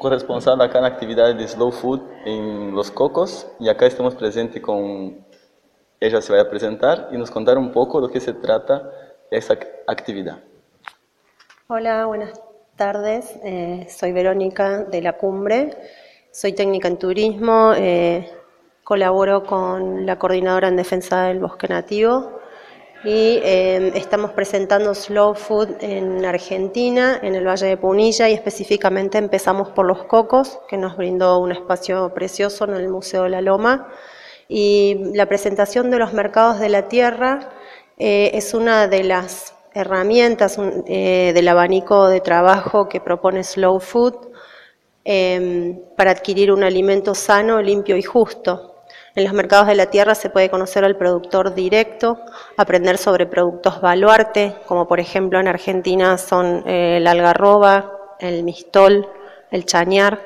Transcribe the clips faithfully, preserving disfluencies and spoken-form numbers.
corresponsal acá en la actividad de Slow Food en Los Cocos, y acá estamos presentes con ella. Se va a presentar y nos contar un poco de qué se trata esa actividad. Hola, buenas tardes. Eh, soy Verónica de La Cumbre, soy técnica en turismo, eh, colaboro con la Coordinadora en Defensa del Bosque Nativo y eh, estamos presentando Slow Food en Argentina, en el Valle de Punilla, y específicamente empezamos por Los Cocos, que nos brindó un espacio precioso en el Museo de la Loma, y la presentación de los mercados de la tierra eh, es una de las herramientas un, eh, del abanico de trabajo que propone Slow Food eh, para adquirir un alimento sano, limpio y justo. En los mercados de la tierra se puede conocer al productor directo, aprender sobre productos baluarte, como por ejemplo en Argentina son eh, el algarroba, el mistol, el chañar,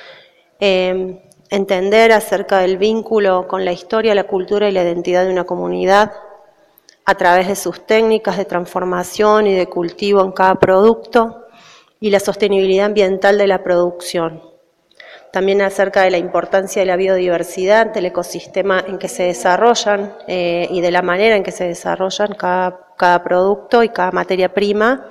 eh, entender acerca del vínculo con la historia, la cultura y la identidad de una comunidad, a través de sus técnicas de transformación y de cultivo en cada producto, y la sostenibilidad ambiental de la producción. También acerca de la importancia de la biodiversidad, del ecosistema en que se desarrollan eh, y de la manera en que se desarrollan cada, cada producto y cada materia prima,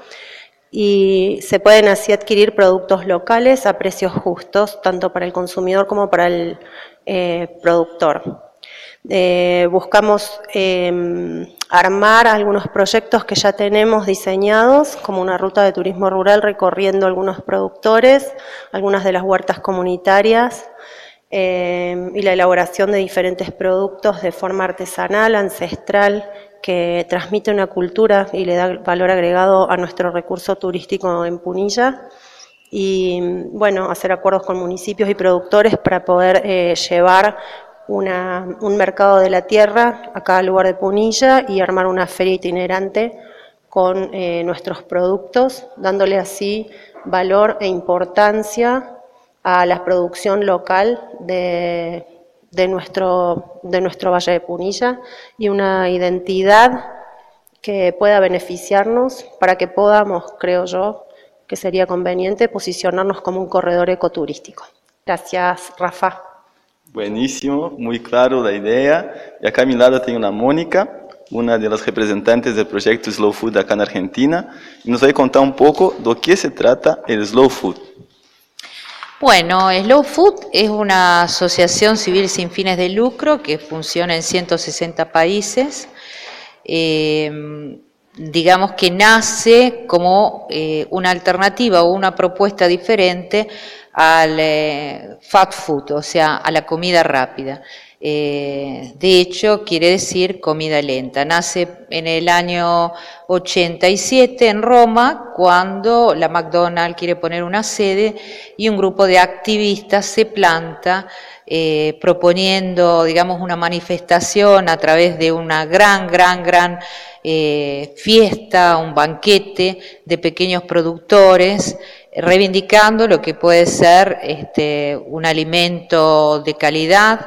y se pueden así adquirir productos locales a precios justos, tanto para el consumidor como para el eh, productor. Eh, buscamos eh, armar algunos proyectos que ya tenemos diseñados, como una ruta de turismo rural recorriendo algunos productores, algunas de las huertas comunitarias, eh, y la elaboración de diferentes productos de forma artesanal, ancestral, que transmite una cultura y le da valor agregado a nuestro recurso turístico en Punilla. Y bueno, hacer acuerdos con municipios y productores para poder eh, llevar Una, un mercado de la tierra a cada lugar de Punilla y armar una feria itinerante con eh, nuestros productos, dándole así valor e importancia a la producción local de, de, nuestro, de nuestro Valle de Punilla, y una identidad que pueda beneficiarnos para que podamos, creo yo, que sería conveniente posicionarnos como un corredor ecoturístico. Gracias, Rafa. Buenísimo, muy claro la idea. Y acá a mi lado tengo a Mónica, una de las representantes del proyecto Slow Food acá en Argentina, y nos va a contar un poco de qué se trata el Slow Food. Bueno, Slow Food es una asociación civil sin fines de lucro que funciona en ciento sesenta países. Eh, digamos que nace como eh, una alternativa o una propuesta diferente al eh, fast food, o sea, a la comida rápida. Eh, de hecho, quiere decir comida lenta. Nace en el año ochenta y siete en Roma, cuando la McDonald's quiere poner una sede y un grupo de activistas se planta eh, proponiendo, digamos, una manifestación a través de una gran, gran, gran eh, fiesta, un banquete de pequeños productores, reivindicando lo que puede ser este, un alimento de calidad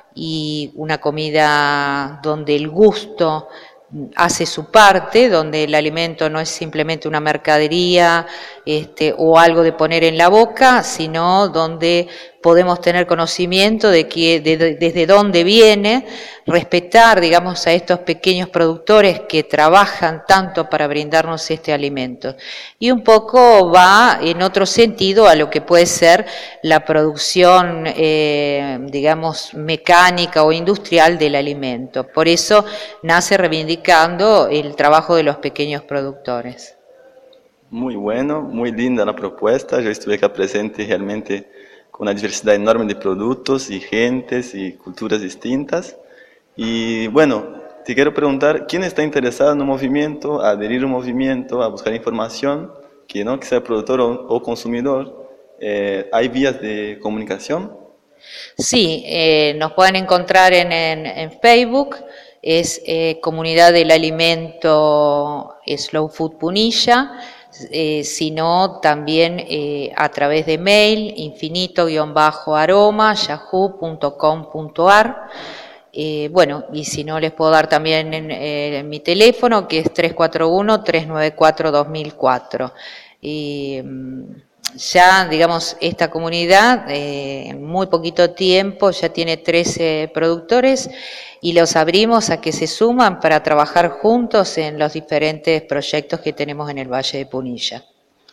y una comida donde el gusto hace su parte, donde el alimento no es simplemente una mercadería este, o algo de poner en la boca, sino donde podemos tener conocimiento de, que, de, de desde dónde viene, respetar, digamos, a estos pequeños productores que trabajan tanto para brindarnos este alimento. Y un poco va en otro sentido a lo que puede ser la producción, eh, digamos, mecánica o industrial del alimento. Por eso nace reivindicando el trabajo de los pequeños productores. Muy bueno, muy linda la propuesta. Yo estuve acá presente realmente con una diversidad enorme de productos y gentes y culturas distintas. Y bueno, te quiero preguntar, ¿quién está interesado en un movimiento, a adherir a un movimiento, a buscar información, que no que sea productor o, o consumidor? Eh, ¿Hay vías de comunicación? Sí, eh, nos pueden encontrar en, en, en Facebook, es eh, Comunidad del Alimento Slow Food Punilla. Eh, sino también eh, a través de mail infinito-aroma yahoo punto com punto ar. Eh, bueno, y si no les puedo dar también en, eh, en mi teléfono, que es tres cuatro uno, tres nueve cuatro, dos mil cuatro. Y, ya, digamos, esta comunidad eh, en muy poquito tiempo ya tiene trece productores y los abrimos a que se suman para trabajar juntos en los diferentes proyectos que tenemos en el Valle de Punilla.